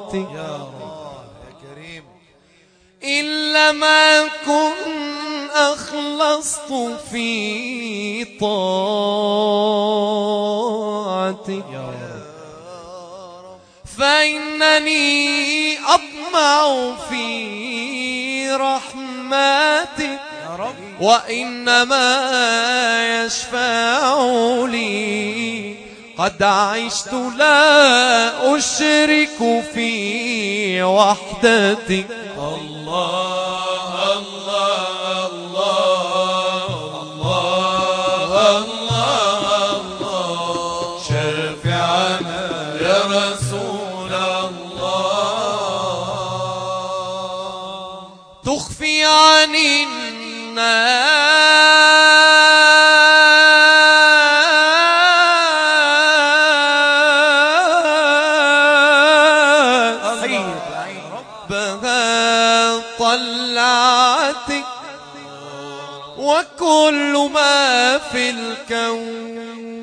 يا الله يا كريم. إلا ما كن أخلصت في طاعتك يا رب فإنني أطمع في رحمتك يا رب. وإنما يشفع لي قد عشت لا أشرك في وحدتك. الله الله الله الله الله شفعنا يا رسول الله. تخفي عن ربها طلعتك وكل ما في الكون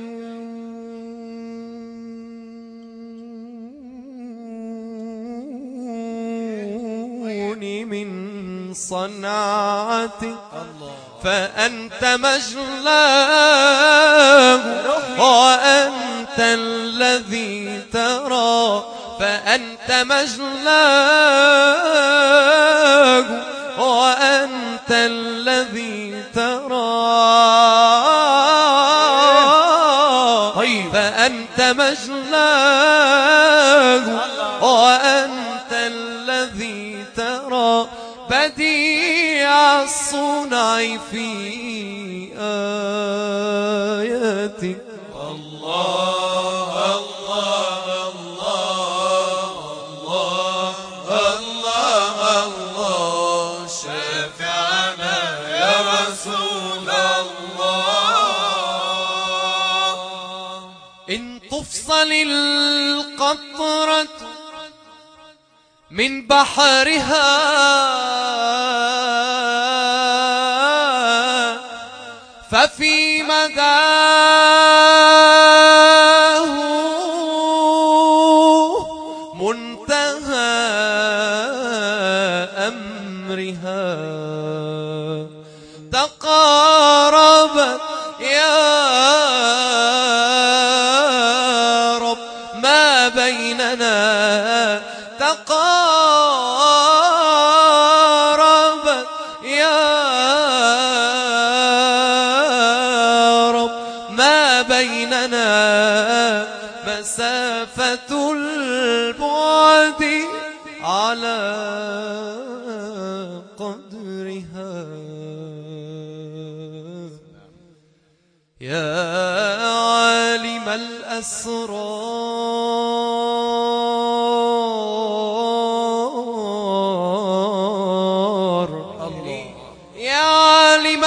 من صنعتك فأنت مجلاه وأنت الذي ترى فأنت مجلاه وأنت الذي ترى فأنت مجلاه وأنت الذي ترى بديع الصنع في آياتك. الله الله الله الله الله شفعنا يا رسول الله. إن تفصل القطرة من بحرها ففي مداه منتهى أمرها تقاربت يا رب ما بيننا تقاربت يا رب ما بيننا مسافة البعد على قدرها. يا عالم الأسرار يا عالم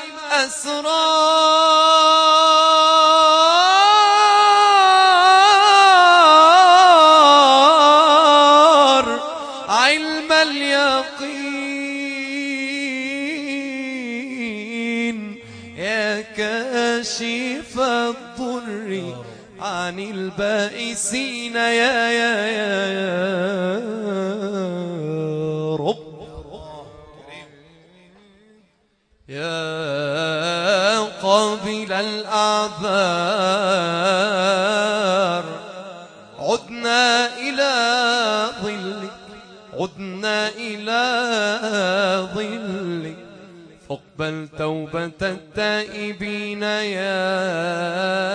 الأسرار علم اليقين يا كاشف الضر عن البائسين يا رب. يا قابل الأعذار عدنا إلى ظلك عدنا إلى ظلك فاقبل توبة التائبين يا